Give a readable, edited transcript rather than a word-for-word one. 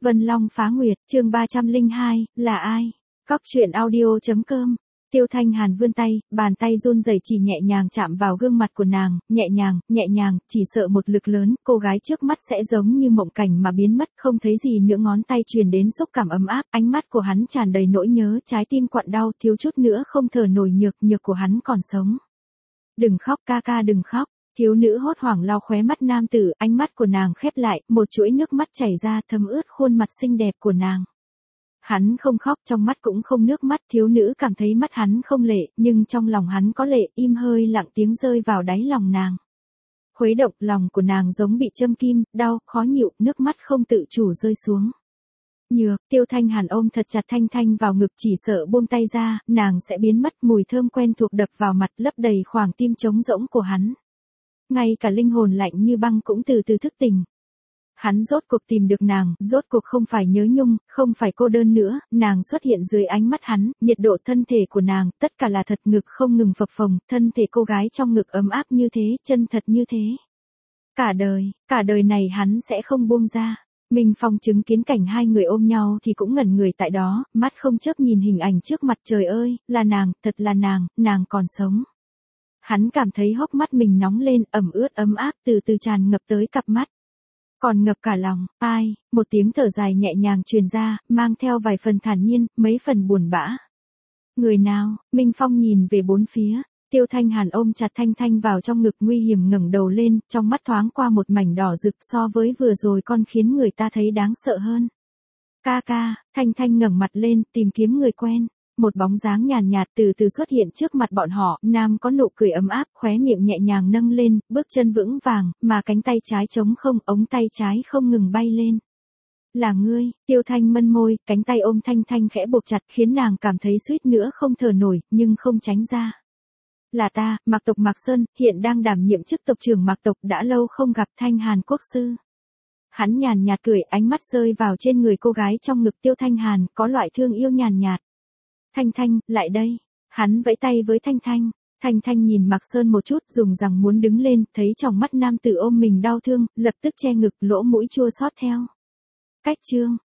Vân Long Phá Nguyệt, chương 302, là ai? Cóc truyện audio.com. Tiêu Thanh Hàn vươn tay, bàn tay run rẩy chỉ nhẹ nhàng chạm vào gương mặt của nàng, nhẹ nhàng, chỉ sợ một lực lớn, cô gái trước mắt sẽ giống như mộng cảnh mà biến mất, không thấy gì nữa, ngón tay truyền đến xúc cảm ấm áp, ánh mắt của hắn tràn đầy nỗi nhớ, trái tim quặn đau, thiếu chút nữa không thở nổi, nhược của hắn còn sống. Đừng khóc ca ca, đừng khóc. Thiếu nữ hốt hoảng lau khóe mắt nam tử, ánh mắt của nàng khép lại, một chuỗi nước mắt chảy ra thấm ướt khuôn mặt xinh đẹp của nàng. Hắn không khóc, trong mắt cũng không nước mắt, thiếu nữ cảm thấy mắt hắn không lệ, nhưng trong lòng hắn có lệ, im hơi lặng tiếng rơi vào đáy lòng nàng. Khuấy động, lòng của nàng giống bị châm kim, đau, khó nhịu, nước mắt không tự chủ rơi xuống. Tiêu Thanh Hàn ôm thật chặt Thanh Thanh vào ngực, chỉ sợ buông tay ra, nàng sẽ biến mất, mùi thơm quen thuộc đập vào mặt, lấp đầy khoảng tim trống rỗng của hắn. Ngay cả linh hồn lạnh như băng cũng từ từ thức tỉnh. Hắn rốt cuộc tìm được nàng, rốt cuộc không phải nhớ nhung, không phải cô đơn nữa, nàng xuất hiện dưới ánh mắt hắn, nhiệt độ thân thể của nàng, tất cả là thật, ngực không ngừng phập phồng, thân thể cô gái trong ngực ấm áp như thế, chân thật như thế. Cả đời này hắn sẽ không buông ra. Minh Phong chứng kiến cảnh hai người ôm nhau thì cũng ngẩn người tại đó, mắt không chớp nhìn hình ảnh trước mặt, trời ơi, là nàng, thật là nàng còn sống. Hắn cảm thấy hốc mắt mình nóng lên, ẩm ướt ấm áp từ từ tràn ngập tới cặp mắt. Còn ngập cả lòng, ai, một tiếng thở dài nhẹ nhàng truyền ra, mang theo vài phần thản nhiên, mấy phần buồn bã. Người nào? Minh Phong nhìn về bốn phía, Tiêu Thanh Hàn ôm chặt Thanh Thanh vào trong ngực, nguy hiểm ngẩng đầu lên, trong mắt thoáng qua một mảnh đỏ rực, so với vừa rồi con khiến người ta thấy đáng sợ hơn. Ca ca, Thanh Thanh ngẩng mặt lên, tìm kiếm người quen. Một bóng dáng nhàn nhạt từ từ xuất hiện trước mặt bọn họ, nam có nụ cười ấm áp, khóe miệng nhẹ nhàng nâng lên, bước chân vững vàng, mà cánh tay trái trống không, ống tay trái không ngừng bay lên. Là ngươi, Tiêu Thanh mân môi, cánh tay ôm Thanh Thanh khẽ buộc chặt, khiến nàng cảm thấy suýt nữa không thở nổi, nhưng không tránh ra. Là ta, Mạc tộc Mạc Sơn, hiện đang đảm nhiệm chức tộc trưởng Mạc tộc, đã lâu không gặp Thanh Hàn quốc sư. Hắn nhàn nhạt cười, ánh mắt rơi vào trên người cô gái trong ngực Tiêu Thanh Hàn, có loại thương yêu nhàn nhạt. Thanh Thanh, lại đây. Hắn vẫy tay với Thanh Thanh. Thanh Thanh nhìn Mạc Sơn một chút, dùng rằng muốn đứng lên, thấy trong mắt nam tử ôm mình đau thương, lập tức che ngực, lỗ mũi chua xót theo. Cách chương,